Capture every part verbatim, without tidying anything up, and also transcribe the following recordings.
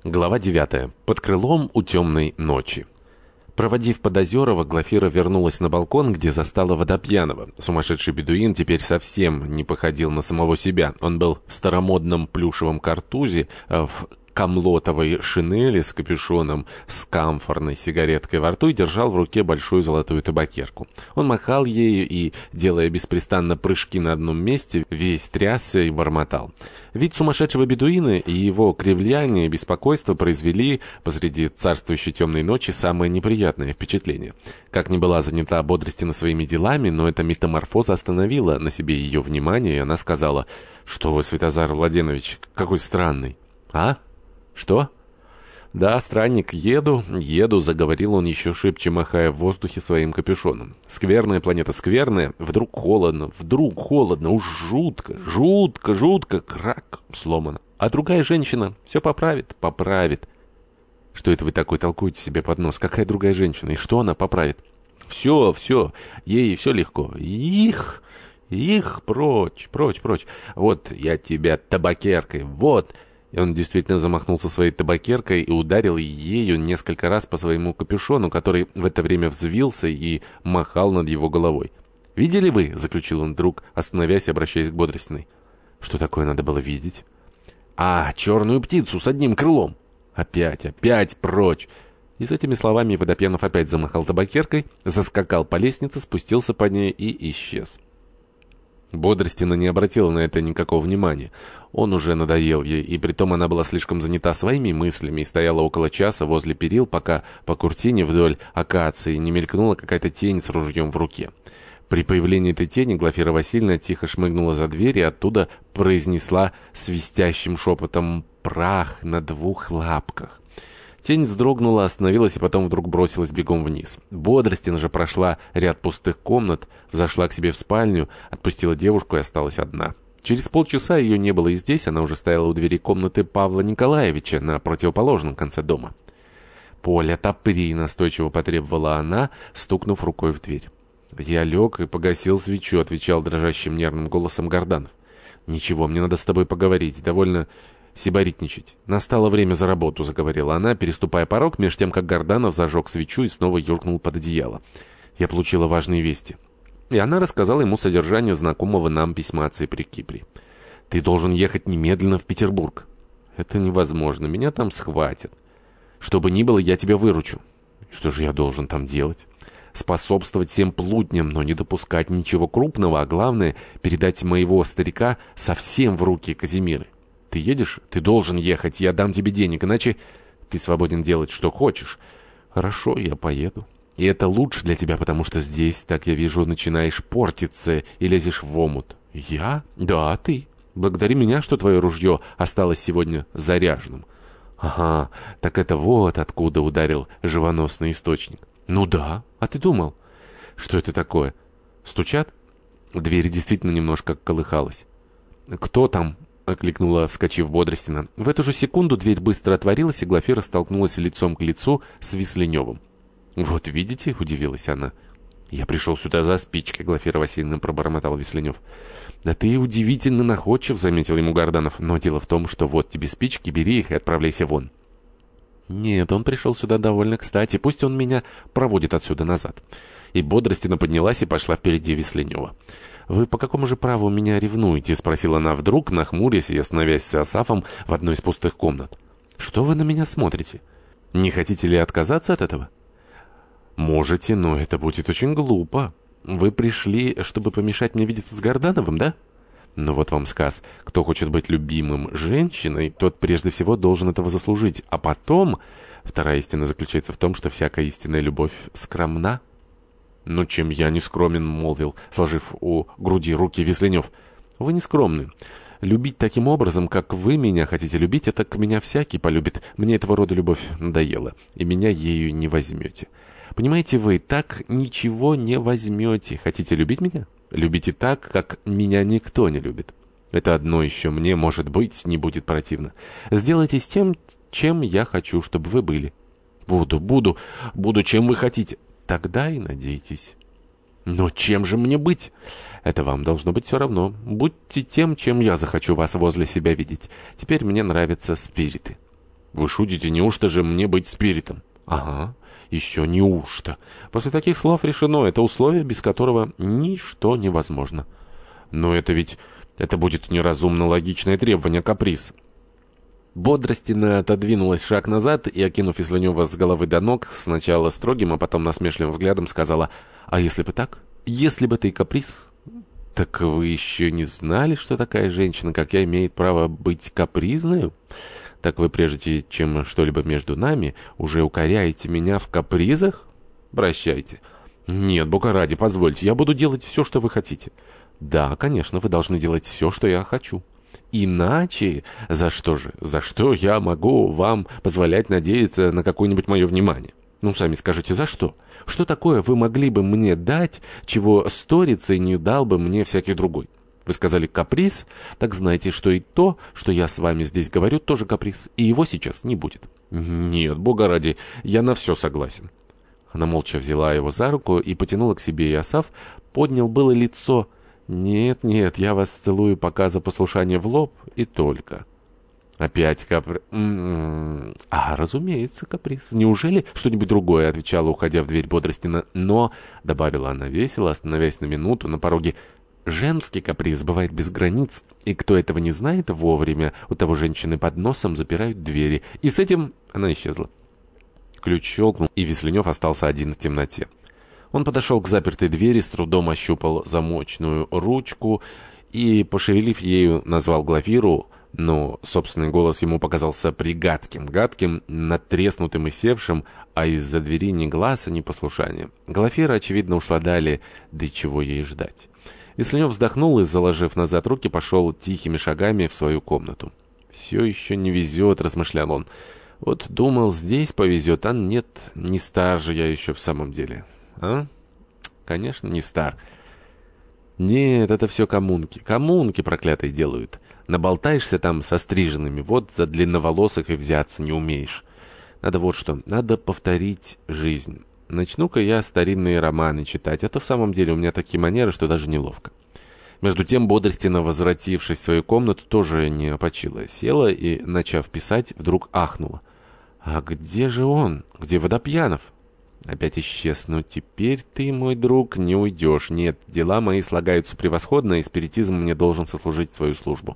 Глава девятая. Под крылом у темной ночи. Проводив Подозерова, Глафира вернулась на балкон, где застала Водопьянова. Сумасшедший бедуин теперь совсем не походил на самого себя. Он был в старомодном плюшевом картузе, в камлотовой шинели с капюшоном, с камфорной сигареткой во рту и держал в руке большую золотую табакерку. Он махал ею и, делая беспрестанно прыжки на одном месте, весь трясся и бормотал. Вид сумасшедшего бедуина и его кривляние и беспокойство произвели посреди царствующей темной ночи самое неприятное впечатление. Как ни была занята Бодростина своими делами, но эта метаморфоза остановила на себе ее внимание, и она сказала: «Что вы, Святозар Владенович, какой странный!» «А? Что?» «Да, странник, еду, еду», — заговорил он еще шибче, махая в воздухе своим капюшоном. «Скверная планета, скверная. Вдруг холодно, вдруг холодно. Уж жутко, жутко, жутко. Крак, сломано. А другая женщина все поправит, поправит». «Что это вы такой толкуете себе под нос? Какая другая женщина? И что она поправит?» «Все, все. Ей все легко. Их, их, прочь, прочь, прочь. Вот я тебя табакеркой, вот». И он действительно замахнулся своей табакеркой и ударил ею несколько раз по своему капюшону, который в это время взвился и махал над его головой. «Видели вы?» — заключил он вдруг, остановясь и обращаясь к Бодростиной. «Что такое надо было видеть?» «А, черную птицу с одним крылом!» «Опять, опять прочь!» И с этими словами Водопьянов опять замахал табакеркой, заскакал по лестнице, спустился по ней и исчез. Бодростина не обратила на это никакого внимания. Он уже надоел ей, и притом она была слишком занята своими мыслями и стояла около часа возле перил, пока по куртине вдоль акации не мелькнула какая-то тень с ружьем в руке. При появлении этой тени Глафира Васильевна тихо шмыгнула за дверь и оттуда произнесла свистящим шепотом: «Прах на двух лапках». Тень вздрогнула, остановилась и потом вдруг бросилась бегом вниз. Бодростина же прошла ряд пустых комнат, взошла к себе в спальню, отпустила девушку и осталась одна. Через полчаса ее не было и здесь, она уже стояла у двери комнаты Павла Николаевича на противоположном конце дома. «Поля, топри!» — настойчиво потребовала она, стукнув рукой в дверь. «Я лег и погасил свечу», — отвечал дрожащим нервным голосом Горданов. «Ничего, мне надо с тобой поговорить, довольно сибаритничать. Настало время за работу», — заговорила она, переступая порог, меж тем, как Горданов зажег свечу и снова юркнул под одеяло. «Я получила важные вести». И она рассказала ему содержание знакомого нам письма от Ципри Кипри. «Ты должен ехать немедленно в Петербург». «Это невозможно, меня там схватят». «Что бы ни было, я тебя выручу». «Что же я должен там делать?» «Способствовать всем плутням, но не допускать ничего крупного, а главное — передать моего старика совсем в руки Казимиры». «Ты едешь? Ты должен ехать, я дам тебе денег, иначе ты свободен делать, что хочешь». «Хорошо, я поеду. И это лучше для тебя, потому что здесь, так я вижу, начинаешь портиться и лезешь в омут». «Я? Да, ты. Благодари меня, что твое ружье осталось сегодня заряженным». «Ага, так это вот откуда ударил живоносный источник». «Ну да. А ты думал?» «Что это такое? Стучат?» Дверь действительно немножко колыхалась. «Кто там?» — окликнула, вскочив Бодростина. В эту же секунду дверь быстро отворилась, и Глафира столкнулась лицом к лицу с Висленевым. «Вот видите?» — удивилась она. «Я пришел сюда за спичкой», — Глафира Васильевна пробормотал Висленев. «Да ты удивительно находчив», — заметил ему Горданов. «Но дело в том, что вот тебе спички, бери их и отправляйся вон». «Нет, он пришел сюда довольно кстати. Пусть он меня проводит отсюда назад». И Бодростина поднялась и пошла впереди Висленева. «Вы по какому же праву меня ревнуете?» — спросила она вдруг, нахмурясь и остановясь с Асафом в одной из пустых комнат. «Что вы на меня смотрите? Не хотите ли отказаться от этого?» «Можете, но это будет очень глупо. Вы пришли, чтобы помешать мне видеться с Гордановым, да? Ну вот вам сказ. Кто хочет быть любимым женщиной, тот прежде всего должен этого заслужить. А потом... Вторая истина заключается в том, что всякая истинная любовь скромна». «Ну, чем я не скромен», — молвил, сложив у груди руки Висленев. «Вы не скромны. Любить таким образом, как вы меня хотите любить, это к меня всякий полюбит. Мне этого рода любовь надоела, и меня ею не возьмете. Понимаете, вы так ничего не возьмете. Хотите любить меня? Любите так, как меня никто не любит. Это одно еще мне, может быть, не будет противно. Сделайте с тем, чем я хочу, чтобы вы были». «Буду, буду, буду, чем вы хотите». «Тогда и надейтесь». «Но чем же мне быть?» «Это вам должно быть все равно. Будьте тем, чем я захочу вас возле себя видеть. Теперь мне нравятся спириты». «Вы шутите, неужто же мне быть спиритом?» «Ага, еще неужто. После таких слов решено, это условие, без которого ничто невозможно». «Но это ведь... это будет неразумно логичное требование, каприз». Бодростина отодвинулась шаг назад и, окинув Веслунева с головы до ног, сначала строгим, а потом насмешливым взглядом сказала: «А если бы так? Если бы ты каприз? Так вы еще не знали, что такая женщина, как я, имеет право быть капризной? Так вы, прежде чем что-либо между нами, уже укоряете меня в капризах? Прощайте». «Нет, бога ради, позвольте, я буду делать все, что вы хотите». «Да, конечно, вы должны делать все, что я хочу». «Иначе? За что же? За что я могу вам позволять надеяться на какое-нибудь мое внимание? Ну, сами скажите, за что? Что такое вы могли бы мне дать, чего сторицей не дал бы мне всякий другой? Вы сказали каприз, так знайте, что и то, что я с вами здесь говорю, тоже каприз, и его сейчас не будет». «Нет, бога ради, я на все согласен». Она молча взяла его за руку и потянула к себе, и Асаф поднял было лицо. «Нет, нет, я вас целую пока за послушание в лоб и только». «Опять каприз? А, разумеется, каприз. Неужели что-нибудь другое?» — отвечала, уходя в дверь Бодростина. «Но», — добавила она весело, остановясь на минуту на пороге, «женский каприз бывает без границ, и кто этого не знает вовремя, у того женщины под носом запирают двери». И с этим она исчезла. Ключ щелкнул, и Веслунев остался один в темноте. Он подошел к запертой двери, с трудом ощупал замочную ручку и, пошевелив ею, назвал Глафиру, но собственный голос ему показался пригадким, гадким, надтреснутым и севшим, а из-за двери ни глаза, ни послушания. Глафира, очевидно, ушла далее, да и чего ей ждать. Веслунев вздохнул и, заложив назад руки, пошел тихими шагами в свою комнату. «Все еще не везет», — размышлял он. «Вот думал, здесь повезет, а нет, не стар же я еще в самом деле». А? Конечно, не стар. Нет, это все коммунки. Коммунки проклятые делают. Наболтаешься там со стриженными, вот за длинноволосых и взяться не умеешь. Надо вот что, надо повторить жизнь. Начну-ка я старинные романы читать, а то в самом деле у меня такие манеры, что даже неловко». Между тем Бодростина, возвратившись в свою комнату, тоже не опочила. Села и, начав писать, вдруг ахнула. «А где же он? Где Водопьянов?» Опять исчез. «Но теперь ты, мой друг, не уйдешь. Нет, дела мои слагаются превосходно, и спиритизм мне должен сослужить свою службу».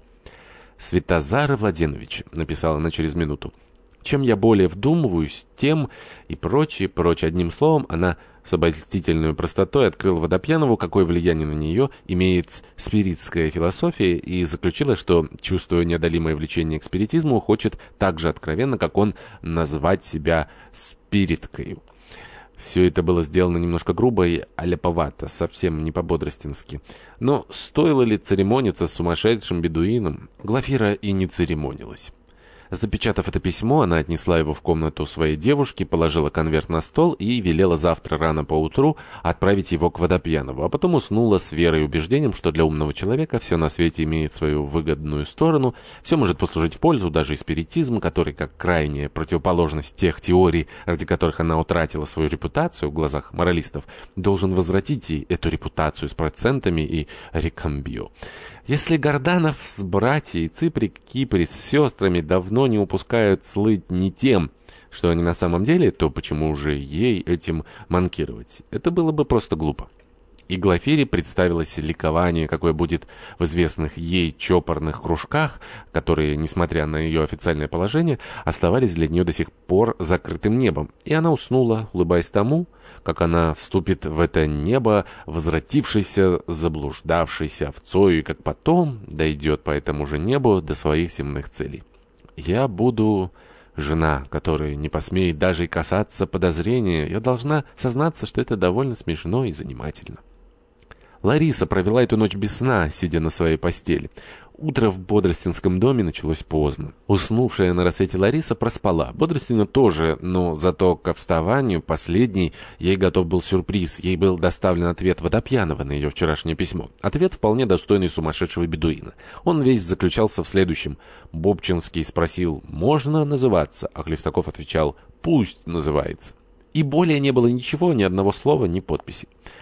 «Светозар Владенович», — написала она через минуту, — «чем я более вдумываюсь, тем и прочее, прочее». Одним словом, она с обольстительной простотой открыла Водопьянову, какое влияние на нее имеет спиритская философия, и заключила, что, чувствуя неодолимое влечение к спиритизму, хочет так же откровенно, как он, назвать себя спириткою. Все это было сделано немножко грубо и аляповато, совсем не по-бодростински. Но стоило ли церемониться с сумасшедшим бедуином? Глафира и не церемонилась. Запечатав это письмо, она отнесла его в комнату своей девушки, положила конверт на стол и велела завтра рано поутру отправить его к Водопьянову, а потом уснула с верой и убеждением, что для умного человека все на свете имеет свою выгодную сторону, все может послужить в пользу, даже и спиритизм, который, как крайняя противоположность тех теорий, ради которых она утратила свою репутацию в глазах моралистов, должен возвратить ей эту репутацию с процентами и рекамбио. Если Горданов с братьей, Циприк, Киприс с сестрами давно не упускают слыть не тем, что они на самом деле, то почему же ей этим манкировать? Это было бы просто глупо. И Глафире представилось ликование, какое будет в известных ей чопорных кружках, которые, несмотря на ее официальное положение, оставались для нее до сих пор закрытым небом. И она уснула, улыбаясь тому, как она вступит в это небо, возвратившейся, заблуждавшейся овцою, и как потом дойдет по этому же небу до своих земных целей. «Я буду жена, которая не посмеет даже и касаться подозрения. Я должна сознаться, что это довольно смешно и занимательно». Лариса провела эту ночь без сна, сидя на своей постели. Утро в Бодростинском доме началось поздно. Уснувшая на рассвете Лариса проспала. Бодростина тоже, но зато ко вставанию последней ей готов был сюрприз. Ей был доставлен ответ Водопьянова на ее вчерашнее письмо. Ответ вполне достойный сумасшедшего бедуина. Он весь заключался в следующем. Бобчинский спросил: «Можно называться?» А Хлестаков отвечал: «Пусть называется». И более не было ничего, ни одного слова, ни подписи.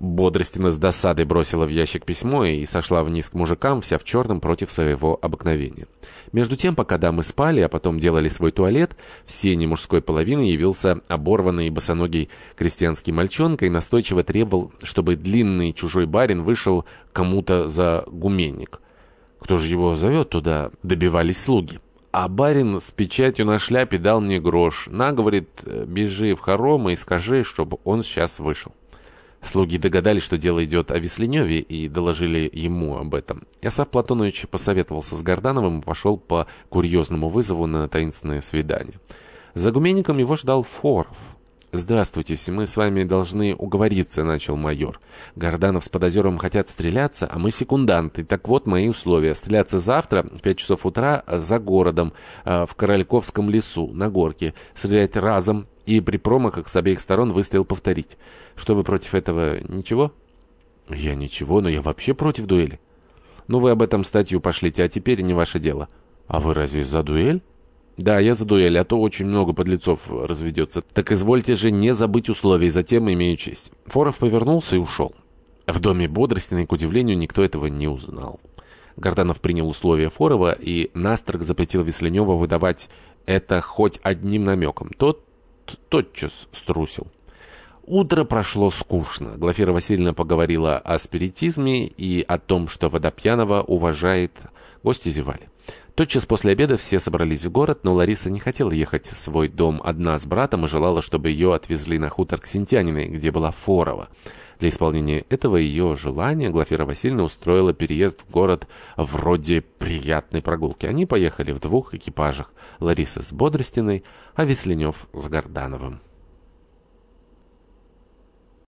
Бодростина с досадой бросила в ящик письмо и сошла вниз к мужикам, вся в черном против своего обыкновения. Между тем, пока дамы спали, а потом делали свой туалет, в сене мужской половины явился оборванный босоногий крестьянский мальчонка и настойчиво требовал, чтобы длинный чужой барин вышел кому-то за гуменник. «Кто же его зовет туда?» — добивались слуги. А барин с печатью на шляпе дал мне грош. На, говорит, бежи в хоромы и скажи, чтобы он сейчас вышел. Слуги догадались, что дело идет о Весленеве, и доложили ему об этом. Иосаф Платонович посоветовался с Гордановым и пошел по курьезному вызову на таинственное свидание. За гуменником его ждал Форов. «Здравствуйте, мы с вами должны уговориться», — начал майор. «Горданов с Подозеровым хотят стреляться, а мы секунданты. Так вот мои условия. Стреляться завтра в пять часов утра за городом, в Корольковском лесу, на горке. Стрелять разом и при промахах с обеих сторон выстрел повторить. Что вы против этого? Ничего?» «Я ничего, но я вообще против дуэли». «Ну вы об этом статью пошлите, а теперь не ваше дело». «А вы разве за дуэль?» «Да, я за дуэль, а то очень много подлецов разведется. Так извольте же не забыть условий, затем имею честь». Форов повернулся и ушел. В доме Бодростиной, к удивлению, никто этого не узнал. Горданов принял условия Форова и настрого запретил Весленеву выдавать это хоть одним намеком. Тот тотчас струсил. Утро прошло скучно. Глафира Васильевна поговорила о спиритизме и о том, что Водопьянова уважает. Гости зевали. Тотчас после обеда все собрались в город, но Лариса не хотела ехать в свой дом одна с братом и желала, чтобы ее отвезли на хутор к Синтяниной, где была Форова. Для исполнения этого ее желания Глафира Васильевна устроила переезд в город вроде приятной прогулки. Они поехали в двух экипажах. Лариса с Бодростиной, а Весленев с Гордановым.